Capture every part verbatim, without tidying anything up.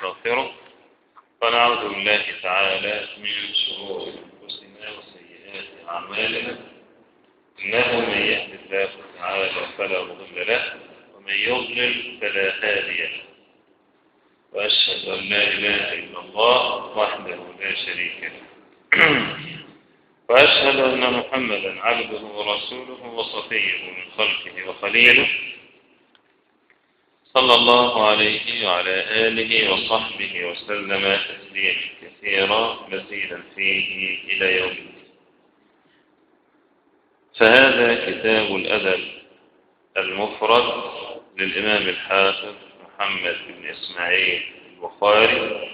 ونستغفره ونعوذ بالله تعالى من شرور أنفسنا وسيئات أعمالنا، إنه من يهد الله تعالى فلا مضل له ومن يضلل فلا هادي له، وأشهد أن لا إله إلا الله وحده لا شريك له وأشهد أن محمدا عبده ورسوله وصفيه من خلقه وخليله، صلى الله عليه وعلى آله وصحبه وسلم تسليما كثيرا مزيدا فيه إلى يوم الدين. فهذا كتاب الأدب المفرد للإمام الحافظ محمد بن إسماعيل البخاري،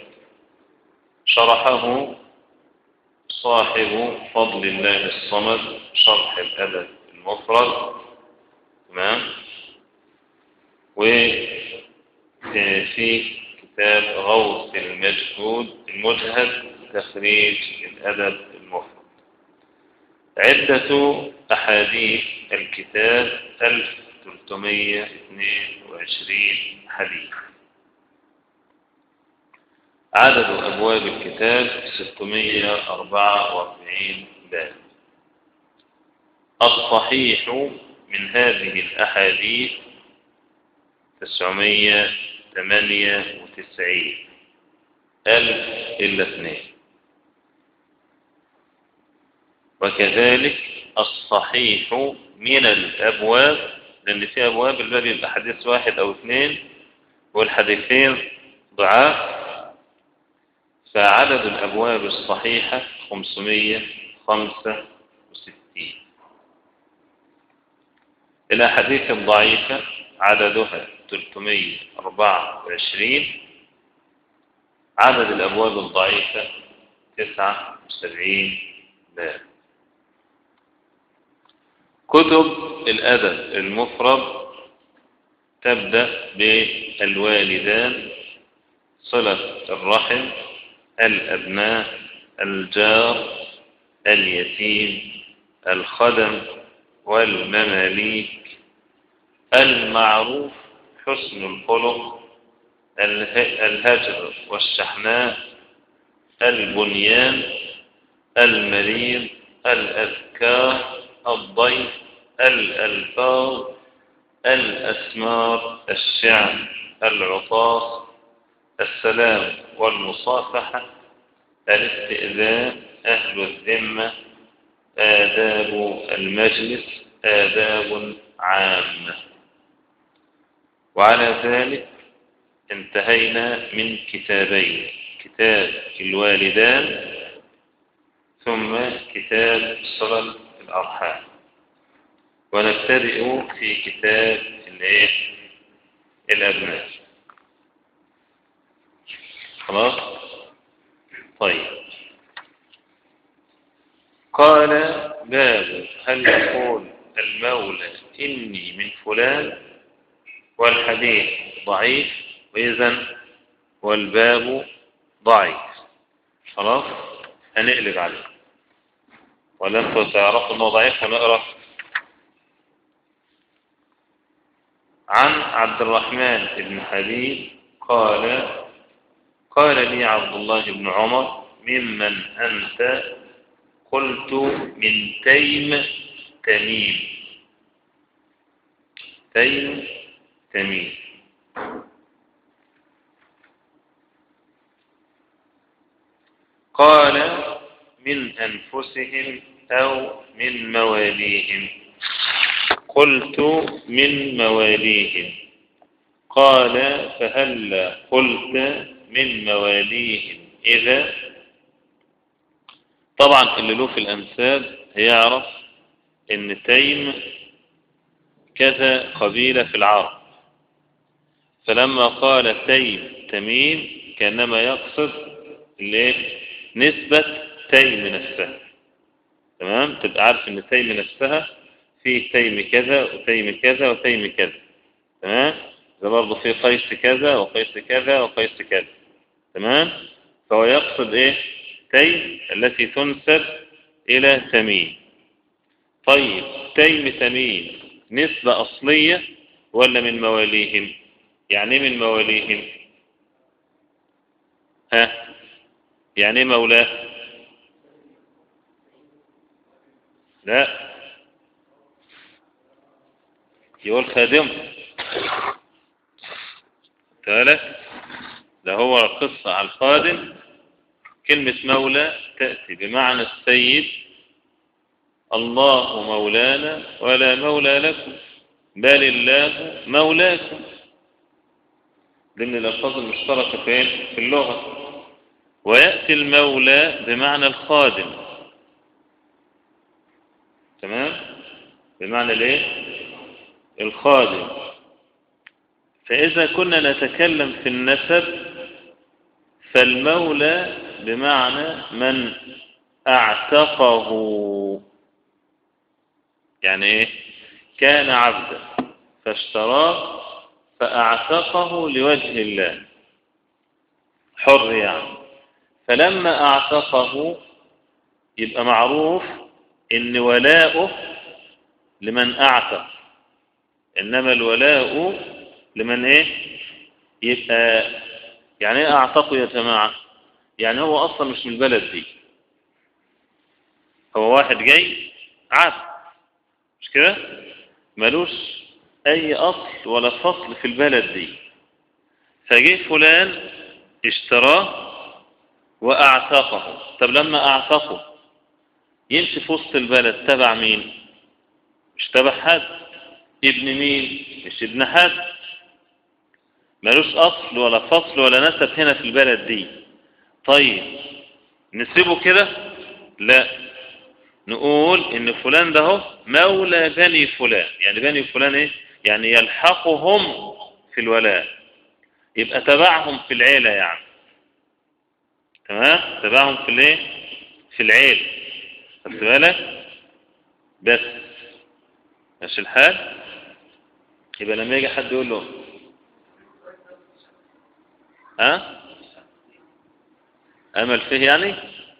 شرحه صاحب فضل الله الصمد شرح الأدب المفرد، تمام. وفي كتاب غوث المجهود المجهد تخريج الأدب المفرد. عدة أحاديث الكتاب ألف وثلاثمائة واثنين وعشرين حديث. عدد أبواب الكتاب ستمائة وأربعة وأربعين باب. الصحيح من هذه الأحاديث تسعمائة وثمانية وتسعين، ألف إلا اثنين. وكذلك الصحيح من الأبواب، لأن في أبواب الباب يبقى حديث واحد أو اثنين والحديثين ضعاف، فعدد الأبواب الصحيحة خمسمائة وخمسة وستين. الأحاديث الضعيفة عددها ثلاثمائة وأربعة وعشرين. عدد الأبواب الضعيفة تسعة وسبعين باب. كتب الأدب المفرد تبدأ بالوالدان، صلة الرحم، الأبناء، الجار، اليتيم، الخدم والمماليك، المعروف، حسن الخلق، الهجر والشحناء، البنيان، المريض، الأذكار، الضيف، الألفاظ، الأسمار، الشعر، العطاس، السلام والمصافحة، الاستئذان، أهل الذمة، آداب المجلس، آداب عامة. وعلى ذلك انتهينا من كتابين، كتاب الوالدان ثم كتاب صلة الأرحام، ونبتدئ في كتاب الأبناء. خلاص؟ طيب. قال: باب هل يقول المولى إني من فلان؟ والحديث ضعيف، وإذن والباب ضعيف. خلاص؟ هنقلب عليه، ولا انتوا تعرفوا انه ضعيف ونقرأ. عن عبد الرحمن بن حبيب قال: قال لي عبد الله بن عمر: ممن أنت؟ قلت: من تيم تميم. تيم تميم. قال: من أنفسهم أو من مواليهم؟ قلت: من مواليهم. قال: فهل قلت من مواليهم إذا؟ طبعا اللي له في الأنساب هيعرف إن تيم كذا قبيلة في العرب، فلما قال تيم تميم كأنما يقصد نسبة تيم نفسها، تمام. تبقى عارف إن تيم نفسها فيه تيم كذا وتيم كذا وتيم كذا، تمام. ده برضه فيه قيس كذا وقيس كذا وقيس كذا، تمام. فهو يقصد إيه؟ تيم التي تنسب إلى تميم. طيب تيم تميم نسبة أصلية ولا من مواليهم؟ يعني من مواليهم يعني ايه مولاه؟ لا، يقول خادم ثالث. ده هو القصة على الخادم. كلمة مولى تأتي بمعنى السيد. الله مولانا ولا مولى لكم بل الله مولاكم. ضمن الألفاظ المشتركة فين؟ في اللغة. ويأتي المولى بمعنى الخادم. تمام؟ بمعنى الايه؟ الخادم. فإذا كنا نتكلم في النسب فالمولى بمعنى من اعتقه. يعني ايه؟ كان عبدا فاشتراه فاعتقه لوجه الله، حر يعني. فلما اعتقه يبقى معروف ان ولاؤه لمن اعتق، انما الولاء لمن ايه؟ يبقى يعني ايه اعتقه يا جماعه؟ يعني هو اصلا مش من البلد دي، هو واحد جاي عبد، مش كده؟ ملوش اي اصل ولا فصل في البلد دي، فجه فلان اشتراه واعتقه. طب لما اعتقه يمشي في وسط البلد تبع مين؟ مش تبع حد. ابن مين؟ مش ابن حد. ملوش اصل ولا فصل ولا نسب هنا في البلد دي. طيب نسيبه كده؟ لا، نقول ان فلان ده هو مولى بني فلان. يعني بني فلان ايه؟ يعني يلحقهم في الولاء، يبقى تبعهم في العيلة يعني. تمام؟ تبعهم في الايه؟ في العيلة. خدت بالك؟ بس ماشي الحال. يبقى لما يجي حد يقول له ها امل فيه يعني؟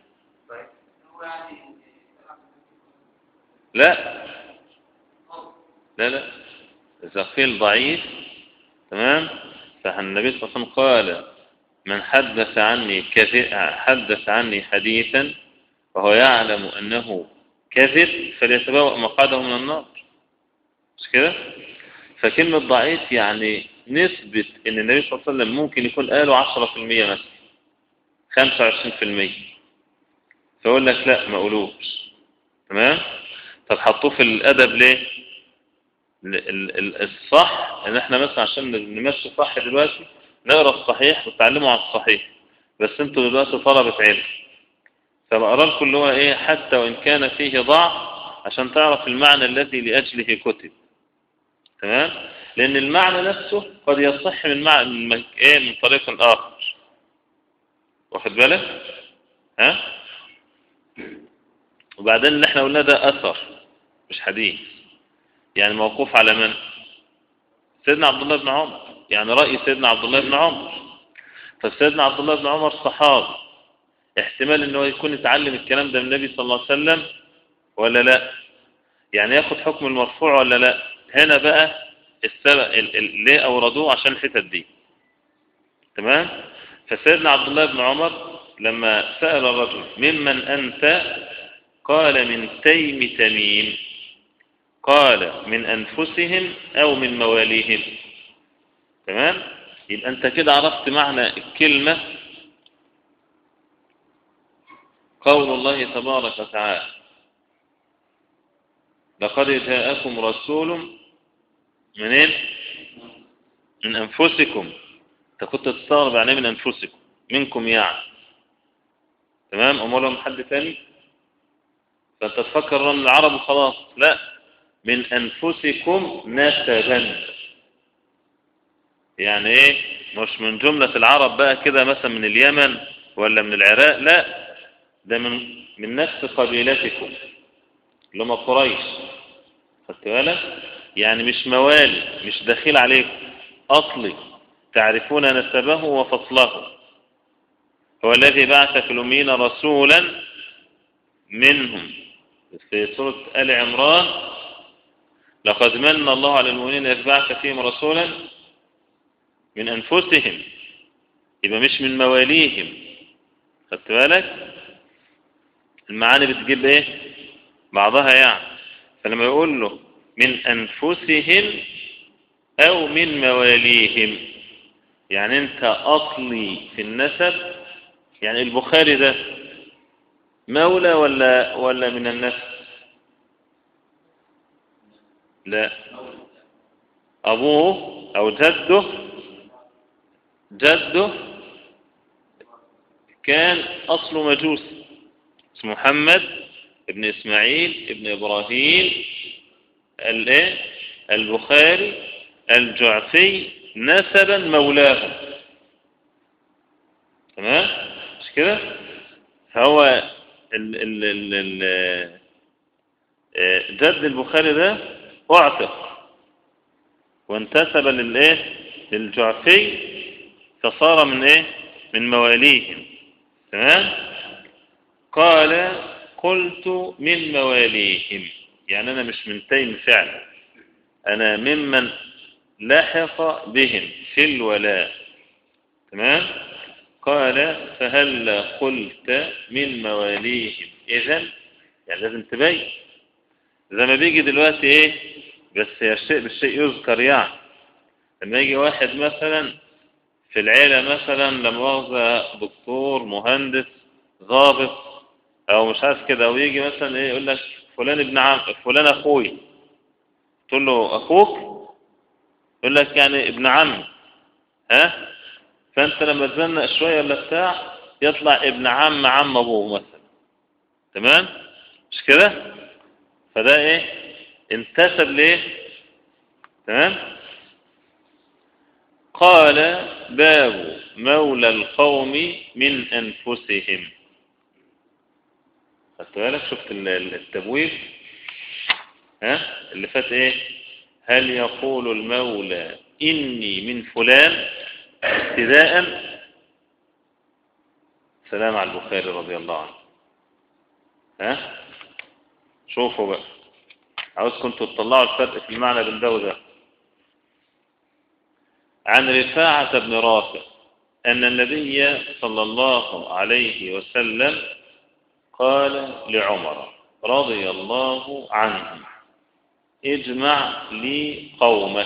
لا لا لا، إذا قيل ضعيف تمام، فالنبي صلى الله عليه وسلم قال من حدث عني كذب حدث عني حديثا وهو يعلم أنه كذب فليتبوأ مقعده من النار. مش كده؟ فكلمة ضعيف يعني نسبة إن النبي صلى الله عليه وسلم ممكن يكون قاله عشرة في المية مثلا، خمسة وعشرين في المية، فيقول لك لا ما قولوش. تمام؟ طب حطوه في الأدب ليه؟ الصح ان احنا مثلا عشان نمشي صح دلوقتي نقرا الصحيح وتعلموا على الصحيح، بس انتوا دلوقتي طلبة علم، فبقرا لكم اللي هو ايه حتى وان كان فيه ضعف عشان تعرف المعنى الذي لاجله كتب. تمام؟ لان المعنى نفسه قد يصح من معنى من ايه من طريق اخر. واخد بالك؟ ها؟ وبعدين اللي احنا قلنا ده اثر مش حديث، يعني موقوف على من؟ سيدنا عبد الله بن عمر، يعني رأي سيدنا عبد الله بن عمر. فسيدنا عبد الله بن عمر صحابي، احتمال انه يكون يتعلم الكلام ده من النبي صلى الله عليه وسلم ولا لا؟ يعني ياخد حكم المرفوع ولا لا؟ هنا بقى السبب ليه اوردوه عشان الحتت دي. تمام؟ فسيدنا عبد الله بن عمر لما سأل الرجل ممن انت؟ قال من تيم تميم. قال من أنفسهم أو من مواليهم. تمام؟ يبقى أنت كده عرفت معنى الكلمة قول الله تبارك وتعالى لقد جاءكم رسول منين؟ من أنفسكم. أنت كنت تستغرب يعني من أنفسكم، منكم يعني. تمام؟ أمولهم حد تاني؟ فأنت تفكر أن العرب خلاص، لا، من أنفسكم نسبا. يعني إيه؟ مش من جملة العرب بقى كده مثلا من اليمن ولا من العراق، لا، ده من من نفس قبيلتكم اللي هم قريش. خدت بالك؟ يعني مش موالي، مش دخيل عليكم، أصلي تعرفون نسبه وفصله. هو الذي بعث في الأمين رسولا منهم في سورة آل عمران لقد من الله على المؤمنين إذ بعث فيهم رسولا من أنفسهم. يبقى مش من مواليهم. خدت بالك؟ المعاني بتجيب ايه بعضها يعني. فلما يقول له من أنفسهم أو من مواليهم، يعني أنت أصلي في النسب. يعني البخاري ده مولى ولا ولا من النسب؟ لا، أبوه أو جده جده كان أصله مجوسي، اسمه محمد ابن إسماعيل ابن إبراهيم البخاري الجعفي نسبا مولاه. تمام مش كده؟ هو ال ال ال ال جد البخاري ده اعتق وانتسب للايه للجعفي، فصار من ايه من مواليهم. تمام. قال قلت من مواليهم، يعني انا مش من تيم فعلا، انا ممن لحق بهم في الولاء. تمام. قال فهل قلت من مواليهم اذن، يعني لازم تبين زي ما بيجي دلوقتي ايه، بس يا الشيء بالشيء يذكر. يعني لما يجي واحد مثلا في العيلة مثلا لما مؤاخذة دكتور مهندس ضابط او مش عارف كده، او يجي مثلا ايه يقول لك فلان ابن عم فلان اخوي، تقول له اخوك، يقول لك يعني ابن عم. ها، فانت لما تزنق شويه ولا بتاع يطلع ابن عم عم ابوه مثلا. تمام مش كده؟ فده ايه انتسب ليه. تمام. قال باب مولى القوم من انفسهم. خدت بالك؟ شفت التبويب ها اللي فات ايه؟ هل يقول المولى اني من فلان ابتداء؟ سلام على البخاري رضي الله عنه. ها شوفوا بقى، عاوزكم تطلعوا الفرق في المعنى بين ده وده. عن رفاعة بن رافع أن النبي صلى الله عليه وسلم قال لعمر رضي الله عنه اجمع لي قومك.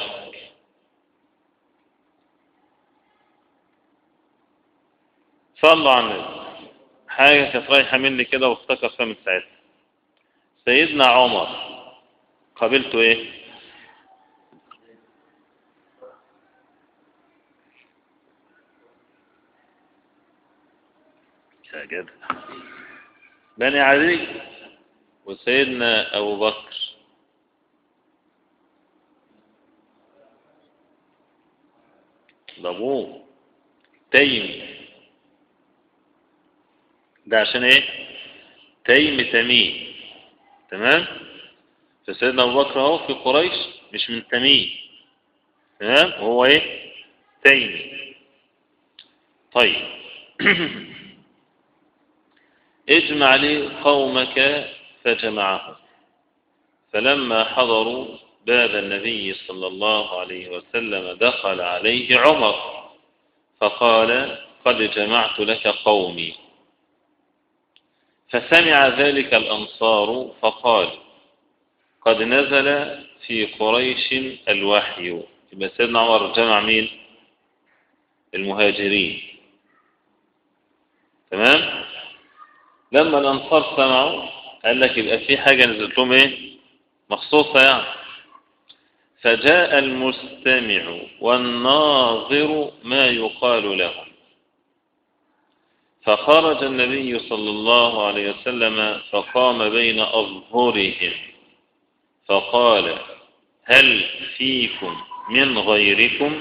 صلوا على النبي. حاجة كانت رايحة مني كده وافتكر فيها من ساعتها. سيدنا عمر قابلته ايه؟ يا جدع بني علي وسيدنا أبو بكر. ده أبوه تيمي، ده عشان ايه؟ تيم تميم. تمام. فسيدنا أبو بكر اهو في قريش مش من تميم. تمام. وهو ايه؟ تيمي. طيب اجمع لي قومك فجمعهم. فلما حضروا باب النبي صلى الله عليه وسلم دخل عليه عمر فقال قد جمعت لك قومي. فسمع ذلك الأنصار فقال قد نزل في قريش الوحي. يبقى سيدنا عمر جمع مين؟ المهاجرين. تمام. لما الأنصار سمعوا قال لك يبقى في حاجة نزلت لهم ايه مخصوصة يعني. فجاء المستمع والناظر ما يقال لهم. فخرج النبي صلى الله عليه وسلم فقام بين أظهرهم فقال هل فيكم من غيركم؟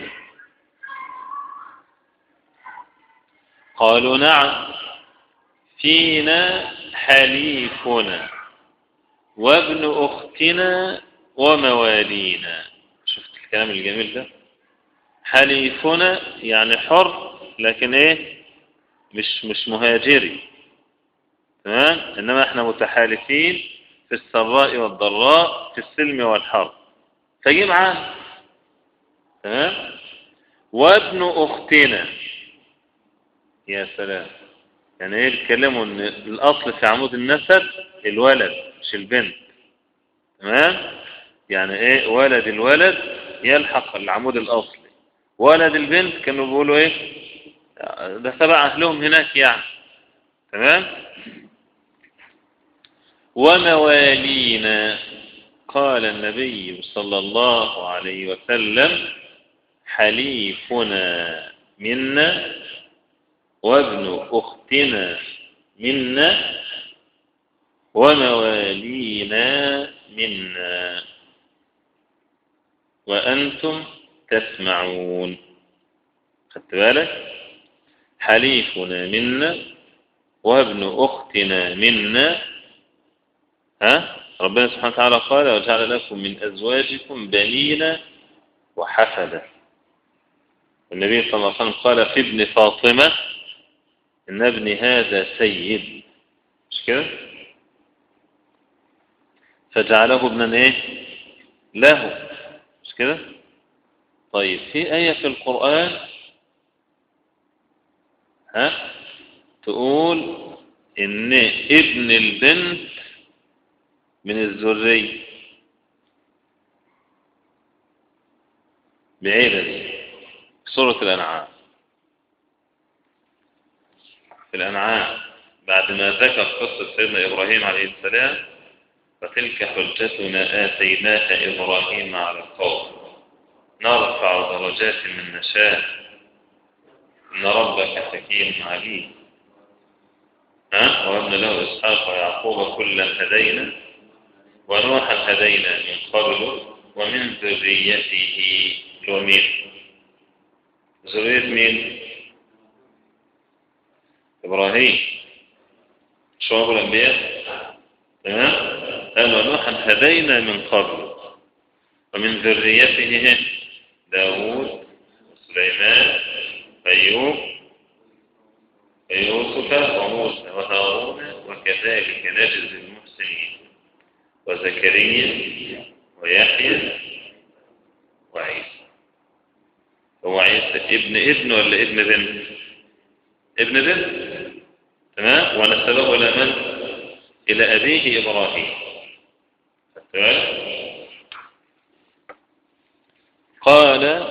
قالوا نعم فينا حليفنا وابن أختنا وموالينا. شفت الكلام الجميل ده؟ حليفنا يعني حر لكن ايه مش مش مهاجري. تمام. انما احنا متحالفين في السراء والضراء في السلم والحرب، فجي معانا. تمام. وابن أختنا. يا سلام، يعني ايه بيتكلموا ان الاصل في عمود النسب الولد مش البنت. تمام؟ يعني ايه ولد الولد يلحق العمود الاصلي، ولد البنت كانوا بيقولوا ايه ده تبع اهلهم هناك يعني. تمام؟ وموالينا، قال النبي صلى الله عليه وسلم حليفنا منا وابن أختنا منا وموالينا منا وأنتم تسمعون. خدت بالك؟ حليفنا منا وابن أختنا منا. ها؟ ربنا سبحانه وتعالى قال وجعل لكم من أزواجكم بنين وحفدة. النبي صلى الله عليه وسلم قال في ابن فاطمة إن ابني هذا سيد، مش كده؟ فجعله ابنا ايه له، مش كده؟ طيب في آية في القرآن ها تقول إن ابن البنت من الذرية بعيدة دي سورة الأنعام. في الأنعام بعد ما ذكر قصة سيدنا إبراهيم عليه السلام فتلك حجتنا آتيناها إبراهيم على القوم نرفع درجات من نشاء إن ربك حكيم عليم. ها وابن له إسحاق ويعقوب كلا هدينا ونوحا هدينا من قبل ومن ذريته ومن ذرية مين؟ إبراهيم شعب الأنبياء. تمام؟ قال ونوحا هدينا من قبل ومن ذريته داود وسليمان وأيوب ويوسف وموسى وهارون وكذلك نجزي المحسنين وزكريا ويحيى وعيسى. هو عيسى ابن ابن ولا ابن بنت؟ ابن بنت. تمام؟ ونسبه إلى من؟ إلى أبيه إبراهيم. تمام؟ قال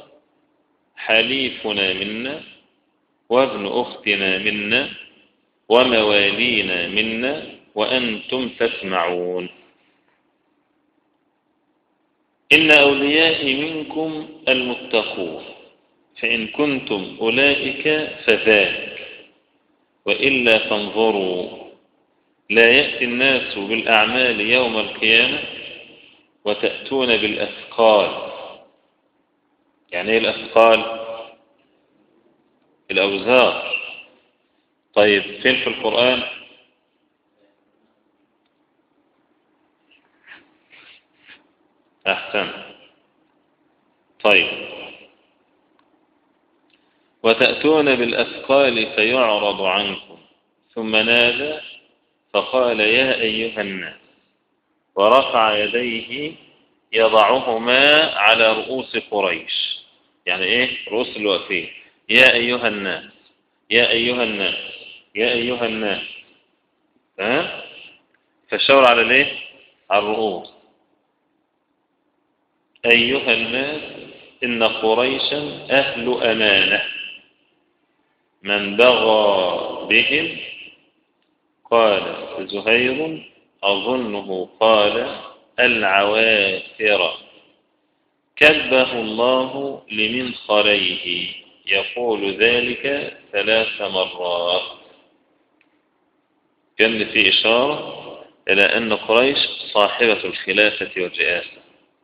حليفنا منا وابن أختنا منا وموالينا منا وأنتم تسمعون. إن أوليائي منكم المتقون فإن كنتم أولئك فذاك وإلا فانظروا لا يأتي الناس بالأعمال يوم القيامة وتأتون بالأثقال. يعني إيه الأثقال؟ الأوزار. طيب فين في القرآن؟ أحسن. طيب وتأتون بالأثقال فيعرض عنكم ثم نادى فقال يا أيها الناس ورفع يديه يضعهما على رؤوس قريش. يعني إيه رؤوس الوقفين؟ يا أيها الناس يا أيها الناس يا أيها الناس. ها فالشاور على ليه؟ على الرؤوس. أيها الناس إن قريشا أهل أمانة من بغى بهم. قال زهير أظنه قال العوافر كبه الله لمنخريه يقول ذلك ثلاث مرات. كان في إشارة إلى أن قريش صاحبة الخلافة والرئاسة.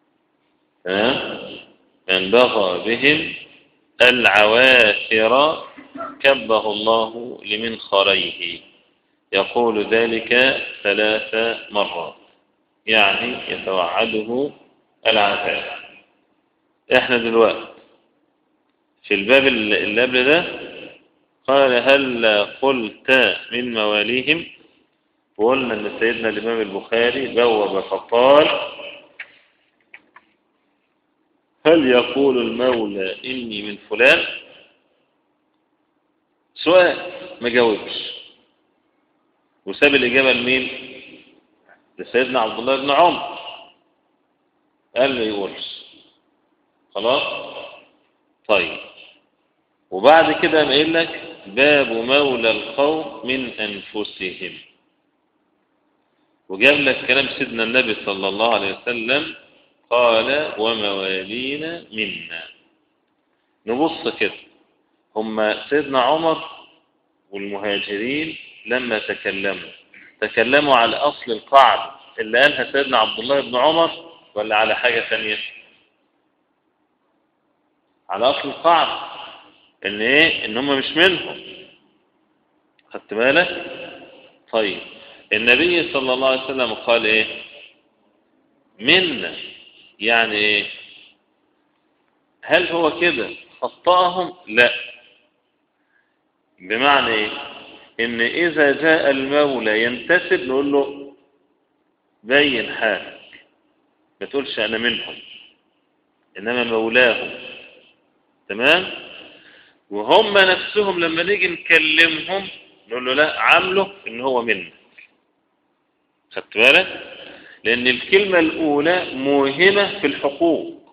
من بغى بهم العوافر كبه الله لمنخريه يقول ذلك ثلاث مرات يعني يتوعده العذاب. احنا دلوقتي في الباب اللي قبل ده قال هل قلت من مواليهم، وقلنا ان سيدنا الامام البخاري بوب فقال هل يقول المولى اني من فلان؟ سؤال ما جاوبش. وساب الإجابة لمين؟ لسيدنا عبد الله بن عمر، قال ما يقولش. خلاص؟ طيب، وبعد كده قايل لك باب مولى القوم من أنفسهم، وجاب لك كلام سيدنا النبي صلى الله عليه وسلم قال وموالينا منا. نبص كده، هم سيدنا عمر والمهاجرين لما تكلموا تكلموا على أصل القاعدة اللي قالها سيدنا عبد الله بن عمر ولا على حاجة ثانية؟ على أصل القاعدة إن إيه؟ إن هم مش منهم. خدت بالك؟ طيب، النبي صلى الله عليه وسلم قال إيه؟ منا، يعني إيه؟ هل هو كده خطأهم؟ لا. بمعنى إيه؟ إن إذا جاء المولى ينتسب نقول له بين حالك، ما تقولش أنا منهم، إنما مولاهم. تمام؟ وهم نفسهم لما نيجي نكلمهم نقول له لا، عامله إن هو منك. خدت بالك؟ لأن الكلمة الأولى موهمة في الحقوق،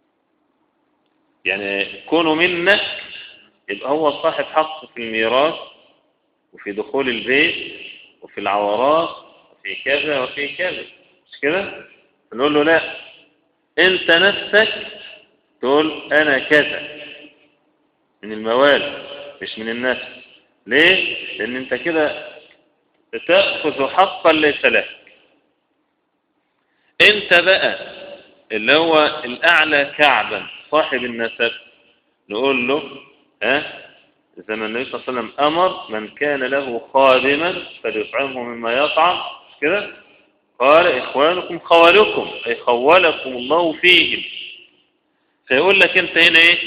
يعني كونه منك يبقى هو صاحب حق في الميراث وفي دخول البيت وفي العورات وفي كذا وفي كذا، مش كده؟ نقول له لا، انت نفسك تقول انا كذا من الموالي مش من النفس. ليه؟ لان انت كده تأخذ حقا ليس لك. انت بقى اللي هو الاعلى كعبا صاحب النسب نقول له ها، زي ما النبي صلى الله عليه وسلم امر من كان له خادما فليطعمه مما يطعم، مش كده؟ قال اخوانكم خوالكم، اي خولكم الله فيهم. فيقول لك انت هنا ايه؟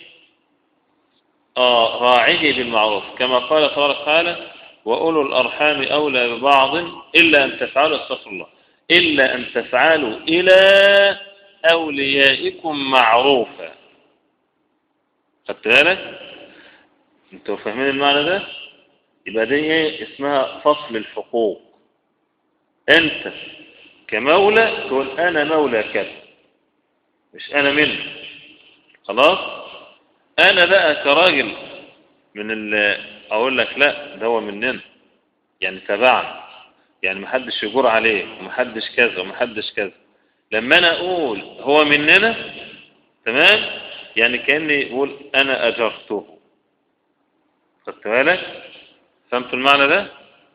اه راعيه بالمعروف، كما قال تبارك وتعالى واولو الارحام اولى ببعض الا ان تفعلوا، استغفر الله، الا ان تفعلوا الى اوليائكم معروفا. خدت بالك؟ انتوا فاهمين المعنى ده؟ يبقى دي ايه اسمها فصل الحقوق. انت كمولى تقول انا مولى كذا، مش انا منه. خلاص؟ انا بقى كراجل من اللي اقول لك لا ده هو مننا، يعني تبعنا، يعني محدش يجور عليه ومحدش كذا ومحدش كذا. لما انا اقول هو مننا، تمام، يعني كأني اقول انا اجرته. خدت بالك؟ فهمت المعنى ده؟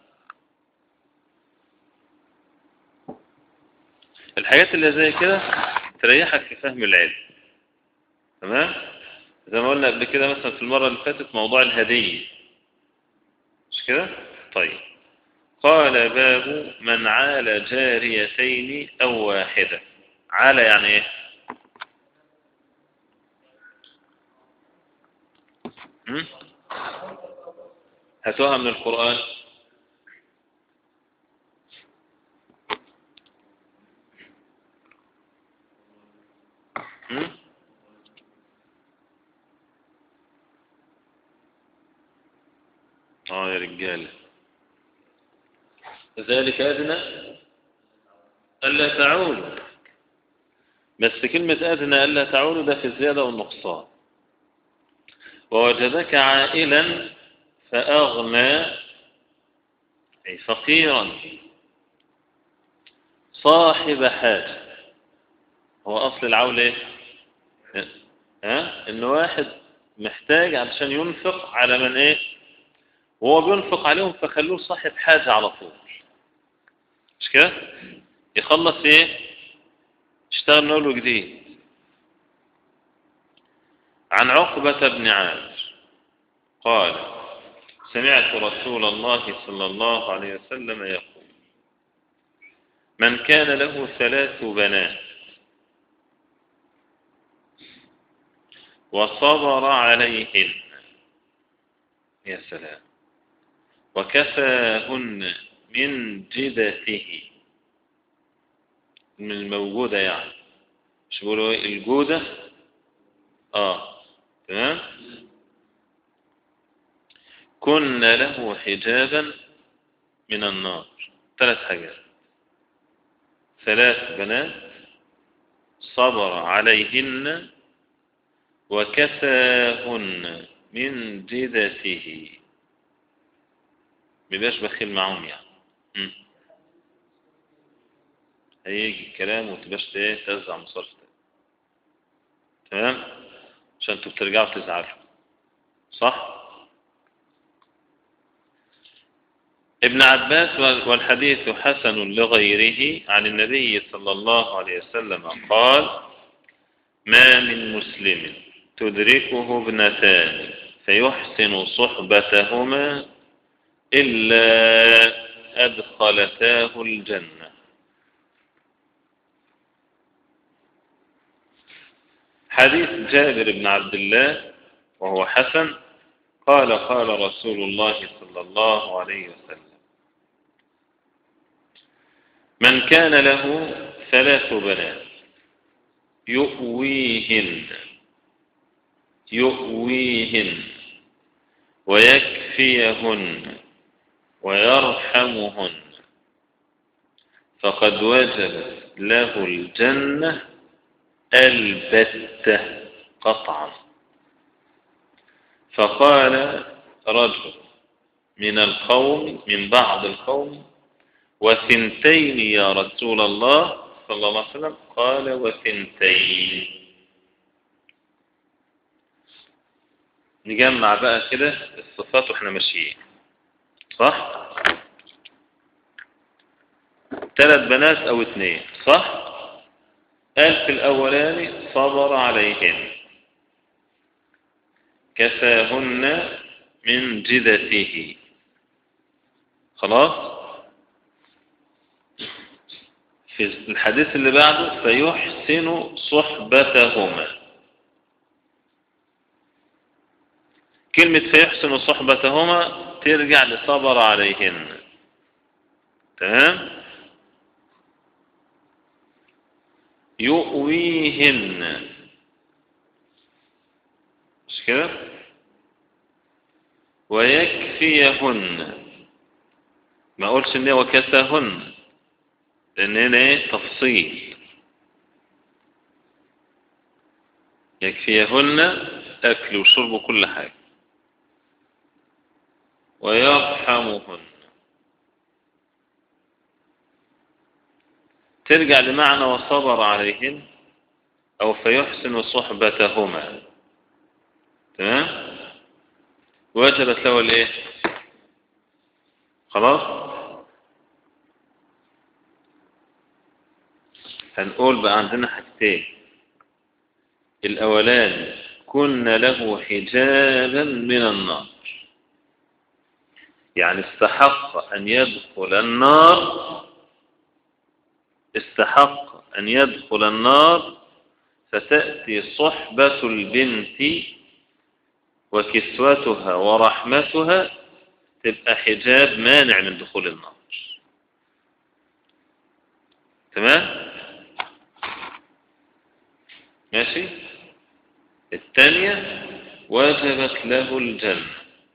الحاجات اللي زي كده تريحك في فهم العلم. تمام؟ زي ما قلنا قبل كده مثلا في المرة اللي فاتت موضوع الهدية، مش كده؟ طيب، قال باب من عال جاريتين أو واحدة. عال يعني ايه؟ هم؟ هاتوها من القرآن. هم؟ اه يا رجال، ذلك أدنى ألا تعولوا. بس كلمة أدنى ألا تعولوا ده في الزيادة والنقصان. ووجدك عائلا فأغنى، أي فقيرا صاحب حاجة. هو أصل العول إيه؟ ها؟ إن واحد محتاج علشان ينفق على من إيه؟ وهو بينفق عليهم فخلوه صاحب حاجة على طول، مش كده؟ يخلص إيه؟ اشتغل نقوله جديد. عن عقبة بن عامر قال سمعت رسول الله صلى الله عليه وسلم يقول من كان له ثلاث بنات وصبر عليهن، يا سلام، وكفاهن من جدته، من الموجودة يعني، مش بيقولوا الجودة؟ اه تمام. كن له حجابا من النار. ثلاث حاجات: ثلاث بنات صبر عليهن وكساهن من جدته، مبقاش بخيل معهم يعني. م. هيجي الكلام وتبقاش ايه تزع مصارف تمام، عشان انتوا بترجعوا تزعلوا. صح؟ ابن عباس: والحديث حسن لغيره عن النبي صلى الله عليه وسلم قال: ما من مسلم تدركه ابنتان فيحسن صحبتهما إلا أدخلتاه الجنة. حديث جابر بن عبد الله وهو حسن قال: قال رسول الله صلى الله عليه وسلم: من كان له ثلاث بنات يؤويهن يؤويهن ويكفيهن ويرحمهن فقد وجبت له الجنة البتة قطعا. فقال رجل من القوم من بعض القوم: وثنتين يا رسول الله صلى الله عليه وسلم؟ قال: وثنتين. نجمع بقى كده الصفات واحنا ماشيين. صح؟ ثلاث بنات او اثنين. صح؟ قال في الاولاني: صبر عليهن، كساهن من جدته. خلاص؟ في الحديث اللي بعده: فيحسن صحبتهما. كلمة فيحسن صحبتهما ترجع لصبر عليهن. تمام؟ يؤويهن، مش كده؟ ويكفيهن، ما اقولش ان هو كساهن لان هنا ايه تفصيل. يكفيهن اكل وشرب وكل حاجه. ويرحمهن ترجع لمعنى وصبر عليهن او فيحسن صحبتهما. تمام؟ وجبت له الايه؟ خلاص؟ هنقول بقى عندنا حاجتين. الاولان: كن له حجابا من النار، يعني استحق ان يدخل النار استحق ان يدخل النار فتأتي صحبة البنت وكسوتها ورحمتها تبقى حجاب مانع من دخول النار. تمام؟ ماشي؟ الثانية: وجبت له الجنة،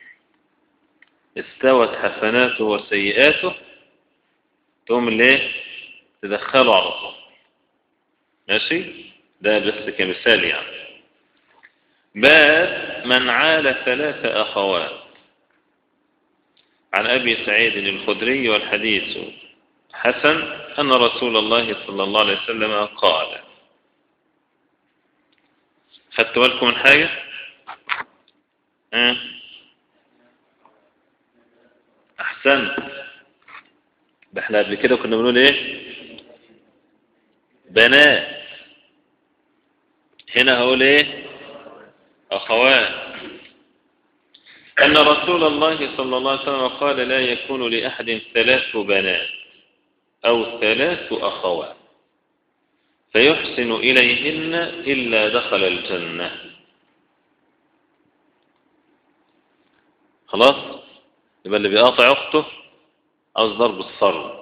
استوت حسناته وسيئاته تقوم ليه تدخله على طول. ماشي؟ ده بس كمثال يعني. باب من عال ثلاث أخوات. عن أبي سعيد الخدري والحديث حسن أن رسول الله صلى الله عليه وسلم قال. خدتوا بالكم من حاجة؟ أه؟ أحسنت. ده احنا قبل كده كنا بنقول ايه؟ بنات. هنا هقول ايه؟ أخوات. أن رسول الله صلى الله عليه وسلم قال: لا يكون لأحد ثلاث بنات أو ثلاث أخوات فيحسن إليهن إلا دخل الجنة. خلاص؟ يبقى اللي بيقاطع أخته عاوز ضرب الصرب،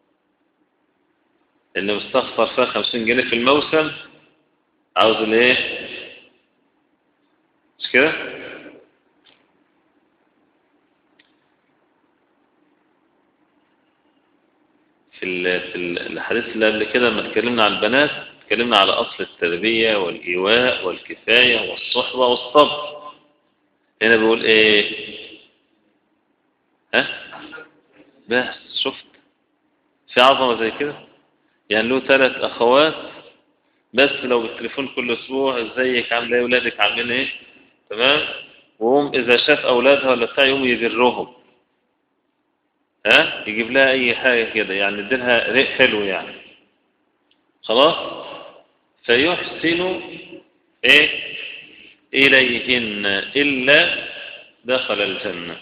اللي مستخسر فيها خمسين جنيه في الموسم عاوز الايه؟ مش كده؟ ها؟ الحديث اللي قبل كده لما اتكلمنا عن البنات اتكلمنا على أصل التربية والإيواء والكفاية والصحبة والصبر. هنا بيقول إيه؟ ها؟ بس شفت في عظمة زي كده؟ يعني له ثلاث أخوات بس لو بالتليفون كل أسبوع ازيك عامله ايه ولادك عاملين ايه تمام، وهم إذا شاف أولادها ولا بتاع يوم يبرهم، ها يجيب لها أي حاجة كده يعني يديلها ريق حلو يعني خلاص، فيحسن إيه إليهن إلا دخل الجنة.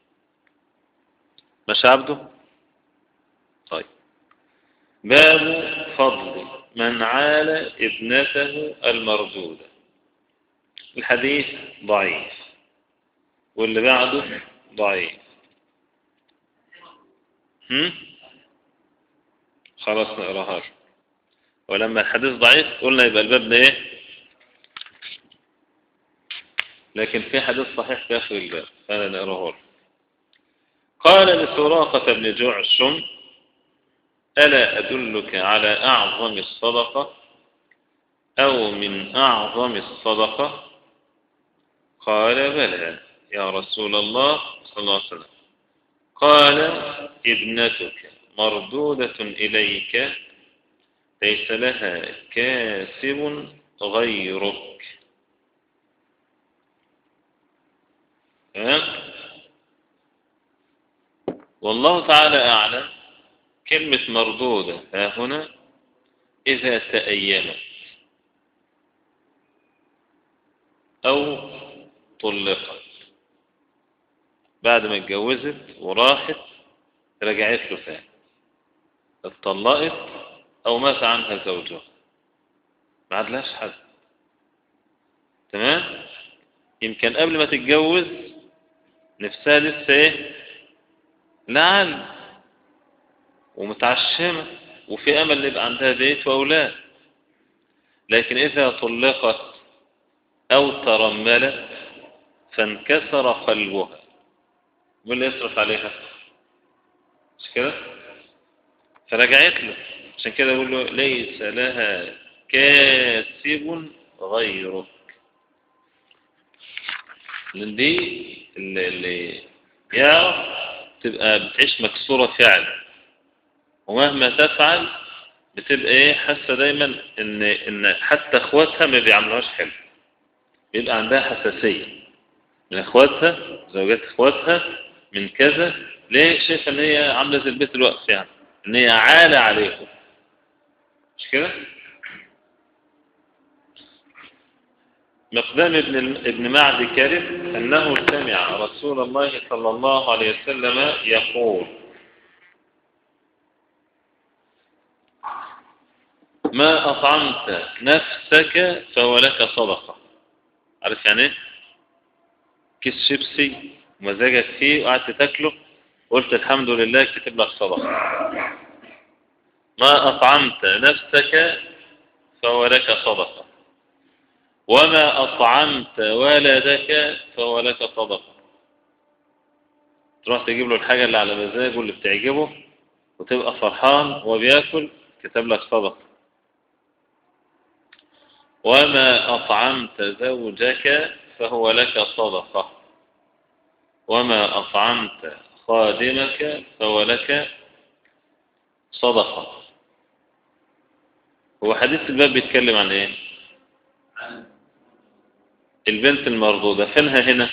مش عبده؟ طيب، باب فضل من عال ابنته المردودة. الحديث ضعيف واللي بعده ضعيف. هم؟ خلاص نقراها. ولما الحديث ضعيف قلنا يبقى الباب ده ايه، لكن في حديث صحيح في آخر الباب فأنا نقراه. قال لسراقة بن جعشم ألا أدلك على أعظم الصدقة أو من أعظم الصدقة؟ قال بلى يا رسول الله صلى الله عليه وسلم. قال ابنتك مردودة إليك ليس لها كاسب غيرك. والله تعالى أعلم. كلمة مردودة ها هنا إذا تأيمت أو طلقت بعد ما اتجوزت وراحت رجعت له ثاني، اتطلقت أو مات عنها زوجها ما عادلهاش حد تمام، يمكن قبل ما تتجوز نفسها لسه ايه لعل ومتعشمة وفي أمل ان يبقى عندها بيت وأولاد، لكن إذا طلقت أو ترملت فانكسر قلبها واللي يصرف عليها مش كده، فرجعت له. عشان كده يقول له ليس لها كاسب غيرك. لأن دي اللي, اللي يعرف تبقى بتعيش مكسورة فعلا، ومهما تفعل بتبقى ايه حاسة دايما ان ان حتى اخواتها ما بيعملوهاش حلو، بيبقى عندها حساسية من اخواتها زوجات اخواتها من كذا. ليه؟ شايفه ان هي عامله زي البيت الوقت يعني ان هي عالة عليهم مش كده. مقدام ابن ابن معد كرب انه سمع رسول الله صلى الله عليه وسلم يقول ما أطعمت نفسك فهو لك صدقة. عارف يعني ايه؟ كيس شيبسي ومزاجك فيه وقعدت تاكله قلت الحمد لله كتب لك صدقة. ما أطعمت نفسك فهو لك صدقة وما أطعمت ولدك فهو لك صدقة. تروح تجيب له الحاجة اللي على مزاجه اللي بتعجبه وتبقى فرحان وهو بياكل كتب لك صدقة. وما أطعمت زوجك فهو لك صدقة وما أطعمت خادمك فهو لك صدقة. هو حديث الباب بيتكلم عن ايه؟ البنت المردودة فينها هنا؟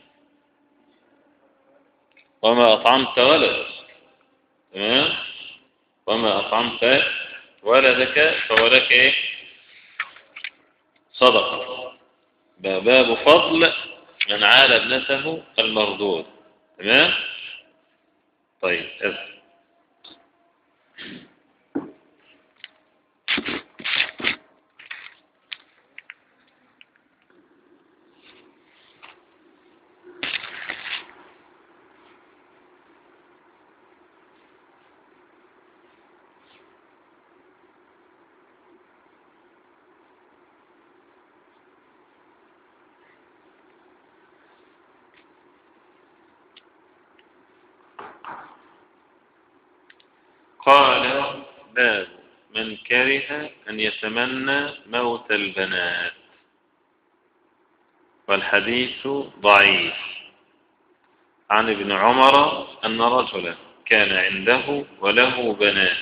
وما أطعمت ولدك تمام، وما أطعمت ولدك فهو لك ايه؟ صدقة. باب فضل من عال ابنته المردود تمام. طيب أذن. قال باب من كره أن يتمنى موت البنات، والحديث ضعيف. عن ابن عمر أن رجلا كان عنده وله بنات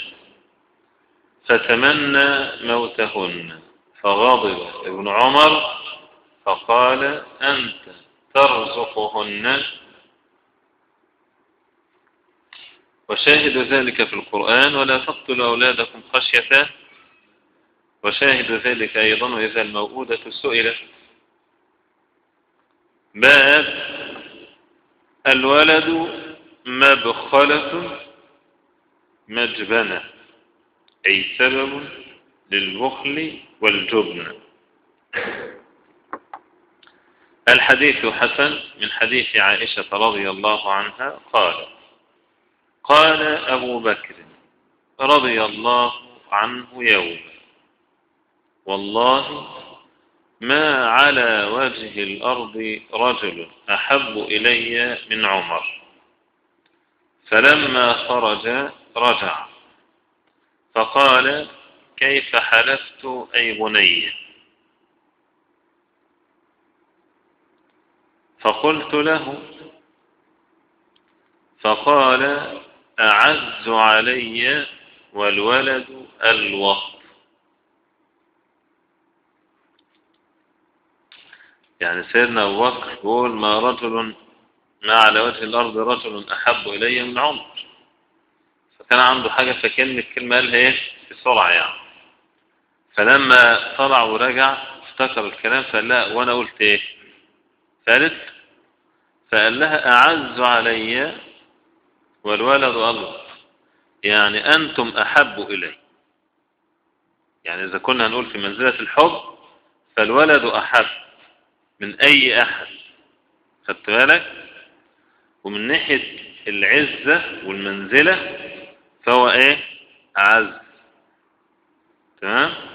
فتمنى موتهن، فغضب ابن عمر فقال: أنت ترزقهن؟ وشاهد ذلك في القرآن: ولا تقتلوا أولادكم خشية. وشاهد ذلك أيضا: وإذا الموءودة سئلت. باب الولد مبخلة مجبنة، أي سبب للبخل والجبن. الحديث حسن من حديث عائشة رضي الله عنها قال: قال أبو بكر رضي الله عنه يوم: والله ما على وجه الأرض رجل أحب إلي من عمر. فلما خرج رجع فقال: كيف حلفت أي بني؟ فقلت له، فقال: أعز علي والولد الوقت. يعني سيدنا أبو بكر يقول: ما رجل ما على وجه الأرض رجل أحب إلي من عمر. فكان عنده حاجة فكلمة كلمة قالها إيه بسرعة يعني. فلما طلع ورجع افتكر الكلام فقال لها: وأنا قلت إيه؟ قالت فقال لها: أعز علي والولد ألوط، يعني أنتم أحب إلي. يعني إذا كنا هنقول في منزلة الحب فالولد أحب من أي أحد، خدت بالك؟ ومن ناحية العزة والمنزلة فهو إيه؟ أعز. تمام؟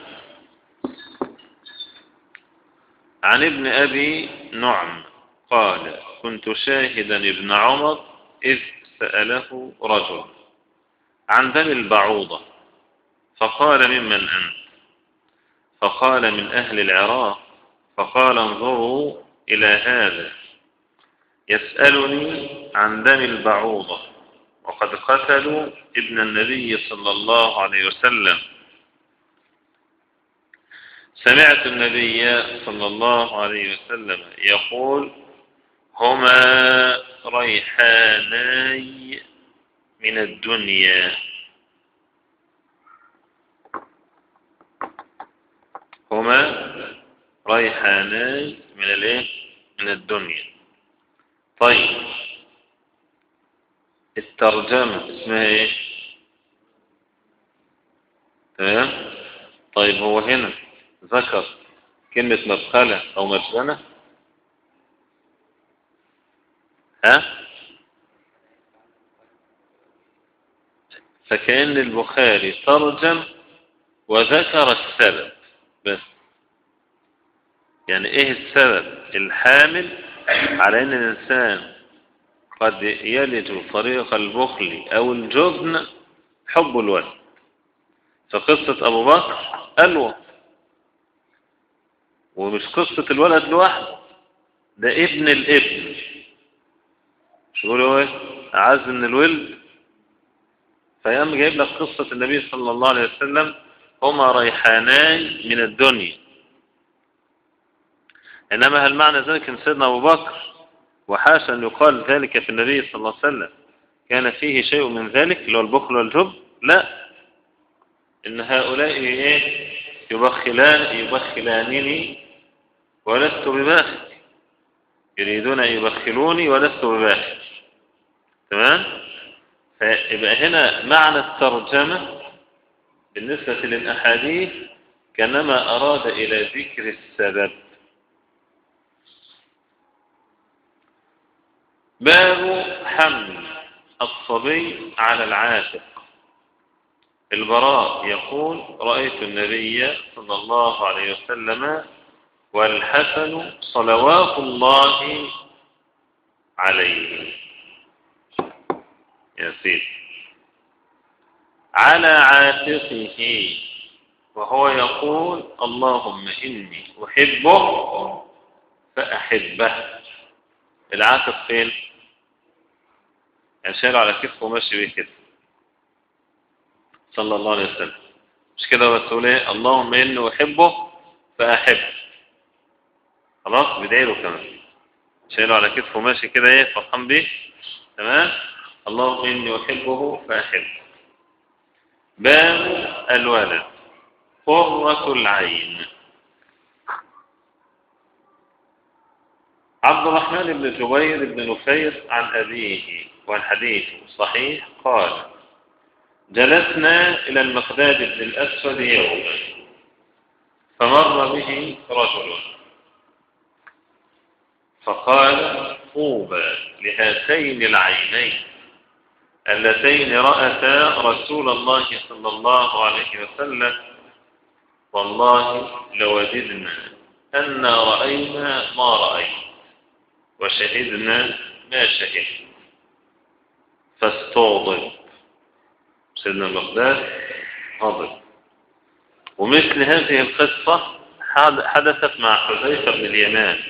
عن ابن أبي نعم قال: كنت شاهدا ابن عمر إذ سأله رجل عن دم البعوضة، فقال: ممن أنت؟ فقال: من أهل العراق. فقال: انظروا إلى هذا يسألني عن دم البعوضة، وقد قتلوا ابن النبي صلى الله عليه وسلم. سمعت النبي صلى الله عليه وسلم يقول: هما ريحاناي من الدنيا. هما ريحاناي من الايه؟ من الدنيا. طيب الترجمة اسمها ايه؟ تمام. طيب هو هنا ذكر كلمة مبخلة او مجبنة؟ ها؟ فكأن البخاري ترجم وذكر السبب بس. يعني ايه السبب الحامل على ان الانسان قد يلج طريق البخل او الجبن حب الولد. فقصة ابو بكر ألوى، ومش قصة الولد لوحده، ده ابن الابن. مش يقولوا ايه؟ اعز من الولد. فيام جايب لك قصة النبي صلى الله عليه وسلم: هما ريحانان من الدنيا. إنما هل معنى ذلك أن سيدنا أبو بكر وحاشا أن يقال ذلك في النبي صلى الله عليه وسلم كان فيه شيء من ذلك اللي هو البخل والجب؟ لا، إن هؤلاء إيه؟ يبخلان يبخلانني ولست بباخل، يريدون أن يبخلوني ولست بباخل. تمام؟ فيبقى هنا معنى الترجمة بالنسبة للأحاديث كانما أراد إلى ذكر السبب. باب حمل الصبي على العاتق. البراء يقول: رأيت النبي صلى الله عليه وسلم والحسن صلوات الله عليه يا سيدي على عاتقه وهو يقول اللهم إني أحبه فأحبه. العاطف فين؟ يعني شايله على كتفه وماشي بيه كده صلى الله عليه وسلم، مش كده بتقول ايه؟ اللهم إني أحبه فأحبه. خلاص بدعي له كمان، شايله على كتفه وماشي كده ايه فرحان بيه. تمام. اللهم إني أحبه فأحبه. باب الولد قرة العين. عبد الرحمن بن جبير بن نفير عن أبيه والحديث صحيح قال جلسنا إلى المقداد بن الأسود يوما فمر به رجل فقال طوبى لهاتين العينين اللتين رأتا رسول الله صلى الله عليه وسلم والله لوددنا أن رأينا ما رأينا وشهدنا ما شهدنا. فاستغضب سيدنا المقداد غضب. ومثل هذه القصة حدثت مع حذيفة بن اليمان.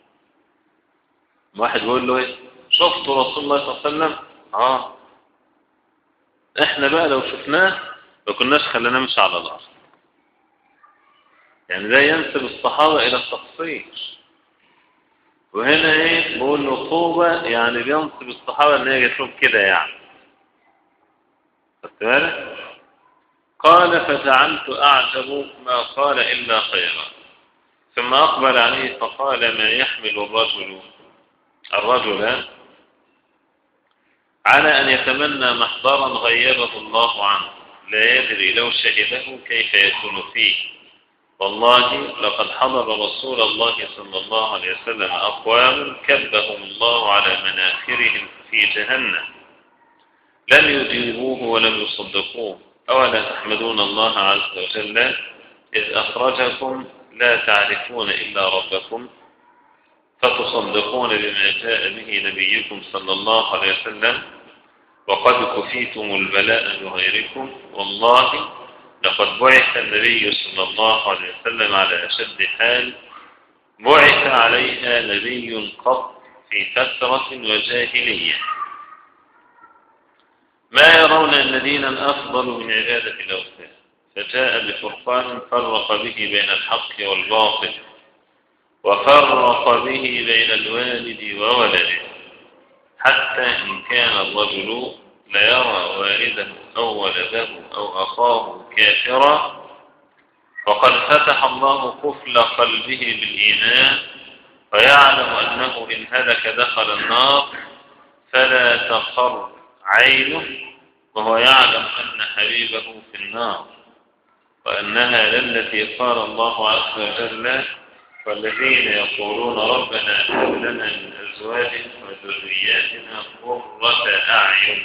واحد يقول له ايه شفت رسول الله صلى الله عليه وسلم؟ اه احنا بقى لو شفناه ما كناش خلينا نمشي على الارض. يعني ده ينسب الصحابة الى التقصير. وهنا ايه بقول له طوبة يعني بينسب الصحابة ان هي يشوف كده يعني. خدت بالك؟ قال فجعلت اعجب ما قال الا خيرا ثم اقبل عليه فقال ما يحمل الرجل الرجل على ان يتمنى محضرا غيبه الله عنه لا يدري لو شهده كيف يكون فيه. والله لقد حضر رسول الله صلى الله عليه وسلم أقوام كبهم الله على مناخرهم في جهنم لم يجيبوه ولم يصدقوه. أولا تحمدون الله عز وجل إذ أخرجكم لا تعرفون إلا ربكم فتصدقون بما جاء به نبيكم صلى الله عليه وسلم وقد كفيتم البلاء بغيركم. والله لقد بعث النبي صلى الله عليه وسلم على أشد حال بعث عليها نبي قط في فترة وجاهلية ما يرون أن دينا أفضل من عبادة الأوثان فجاء بفرقان فرق به بين الحق والباطل وفرق به بين الوالد وولده حتى إن كان الرجل ليرى والده أو ولده أو أخاه كافرا وقد فتح الله قفل قلبه بالإيمان ويعلم أنه إن هلك دخل النار فلا تقر عينه وهو يعلم أن حبيبه في النار وأنها للتي قال الله عز وجل والذين يقولون ربنا هب لنا من أزواجنا وذرياتنا قرة أعين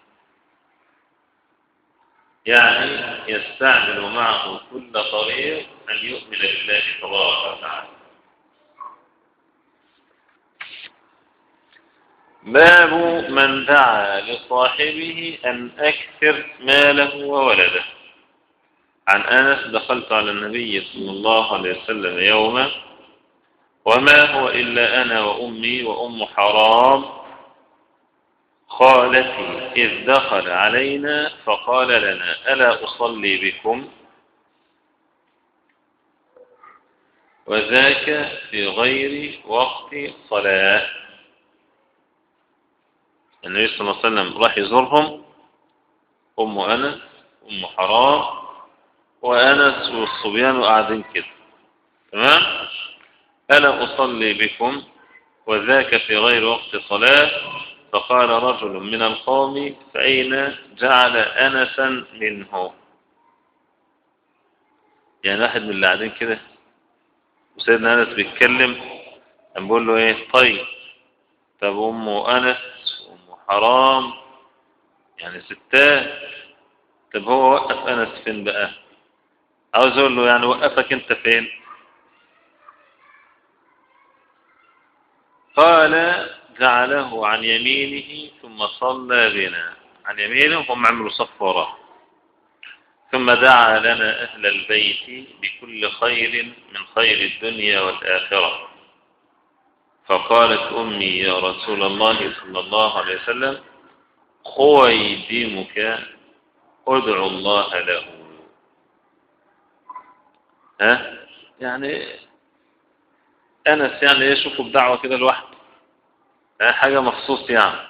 يعني يستعمل معه كل طريق أن يؤمن بالله تبارك وتعالى. باب من دعا لصاحبه أن أكثر ماله وولده. عن أنس دخلت على النبي صلى الله عليه وسلم يوما وما هو إلا أنا وأمي وأم حرام خالتي إذ دخل علينا فقال لنا ألا أصلي بكم وذاك في غير وقت صلاة. النبي صلى الله عليه وسلم راح يزورهم أم أنس أم حرام وأنس والصبيان قاعدين كده تمام. ألا أصلي بكم وذاك في غير وقت صلاة فقال رجل من القوم فأين جعل أنسا منه. يعني واحد من اللي قاعدين كده وسيدنا أنس بيتكلم بيقول له ايه طيب طب أم أنس وأم حرام يعني ستات طب هو وقف أنس فين بقى؟ عاوز اقول له يعني وقفك انت فين؟ قال جعله عن يمينه ثم صلى بنا. عن يمينه هم عملوا صف وراه ثم دعا لنا أهل البيت بكل خير من خير الدنيا والآخرة. فقالت أمي يا رسول الله صلى الله عليه وسلم خويدمك ادعو الله له. ها يعني أنس يعني يشوفه بدعوة كده لوحده، حاجة مخصوص يعني.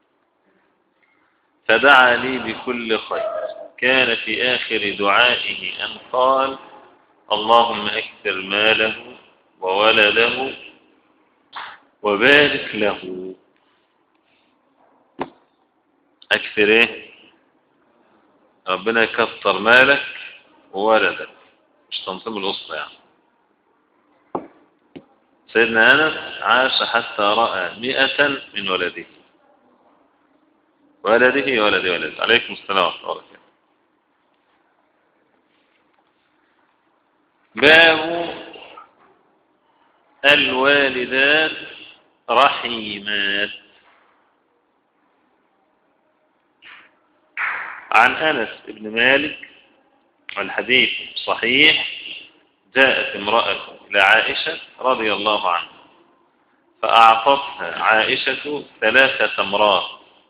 فدعا لي بكل خير. كان في آخر دعائه أن قال اللهم أكثر ماله وولده وبارك له. أكثر إيه؟ ربنا يكثر مالك وولدك، مش تنظيم الأسرة يعني. سيدنا أنس عاش حتى رأى مئة من ولده ولده ولده ولده. عليكم السلام ورحمة الله وبركاته. باب الوالدات رحيمات. عن أنس بن مالك والحديث صحيح. جاءت امرأة إلى عائشة رضي الله عنها فأعطتها عائشة ثلاثة تمرات،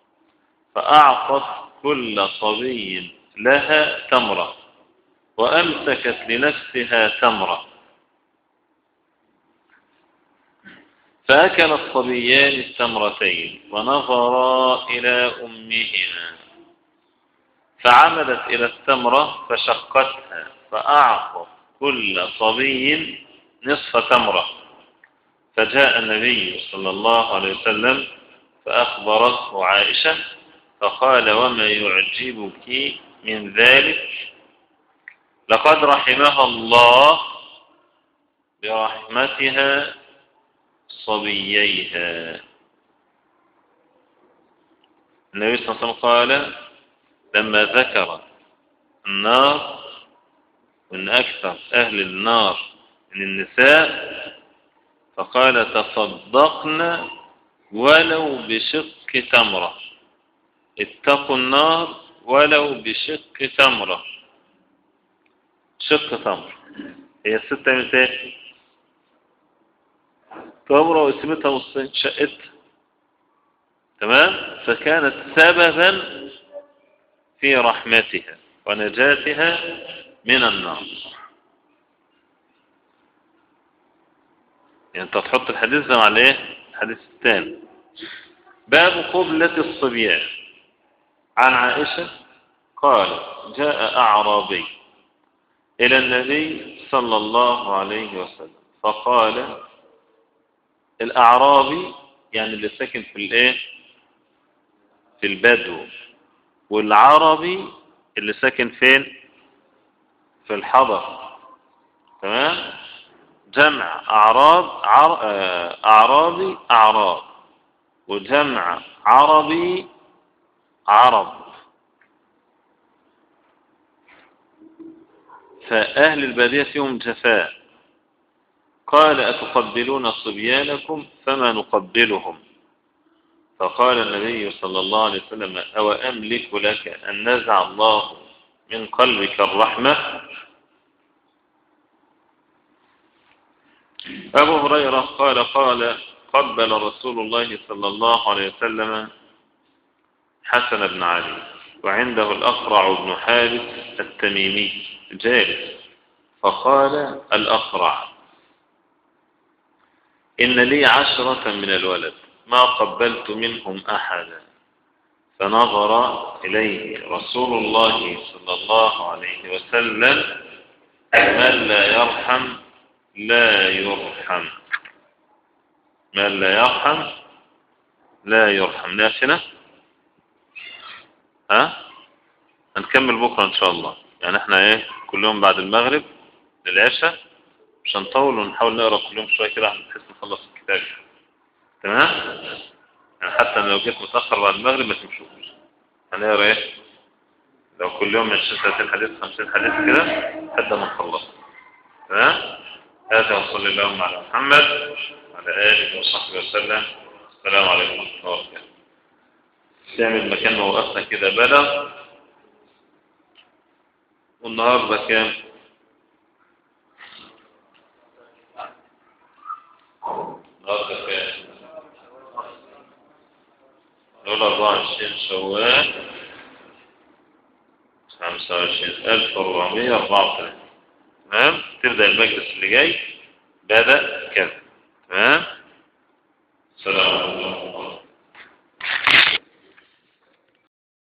فأعطت كل صبي لها تمرة وأمسكت لنفسها تمرة. فأكل الصبيان التمرتين ونظرا إلى أمهما، فعمدت إلى التمرة فشقتها فأعطت كل صبي نصف تمرة. فجاء النبي صلى الله عليه وسلم فأخبرته عائشة فقال وما يعجبك من ذلك؟ لقد رحمها الله برحمتها صبييها. النبي صلى الله عليه وسلم قال لما ذكر النار وأن أكثر أهل النار من النساء فقال تصدقن ولو بشق تمرة. اتقوا النار ولو بشق تمرة. شق تمر هي الستة مثال تمرة وقسمتها نصين شقتها، تمام. فكانت سببا في رحمتها ونجاتها من النار. يعني انت تحط الحديث ده مع الايه؟ الحديث الثاني. باب قبلة الصبيان. عن عائشة قال جاء أعرابي إلى النبي صلى الله عليه وسلم فقال الأعرابي يعني اللي ساكن في الايه؟ في البدو، والعربي اللي ساكن فين؟ في الحضر، تمام. جمع أعراب عر... أعرابي أعراب، وجمع عربي عرب. فأهل البادية فيهم جفاء. قال أتقبلون صبيانكم فما نقبلهم؟ فقال النبي صلى الله عليه وسلم أو أملك لك أن نزع الله من قلبك الرحمة؟ أبو هريرة قال قال قبل رسول الله صلى الله عليه وسلم حسن بن علي وعنده الأقرع بن حارث التميمي جالس، فقال الأقرع إن لي عشرة من الولد ما قبلت منهم أحدا. فنظر إليه رسول الله صلى الله عليه وسلم من لا يرحم لا يرحم، من لا يرحم لا يرحم. ناسنا ها هنكمل بكرة إن شاء الله. يعني احنا ايه كل يوم بعد المغرب للعشاء مش هنطول ونحاول نقرأ كل يوم شوية كده بحيث نخلص الكتاب، تمام. يعني حتى لو جيت متأخر بعد المغرب ما تمشوش، هنقرأ ايه لو كل يوم من عشرين حديث خمسين حديث كده لحد ما نخلص، تمام. هذا وصلى اللهم على محمد وعلى آله وصحبه وسلم. السلام عليكم ورحمة الله وبركاته. تعمل مكان ما وقفنا كده بلغ والنهارده كام؟ النهارده كام؟ نقول أربعة وعشرين شوال خمسة وعشرين ألف وأربعمية وأربعة وثلاثين. تمام؟ تبدأ المجلس اللي جاي بدأ كذا. تمام؟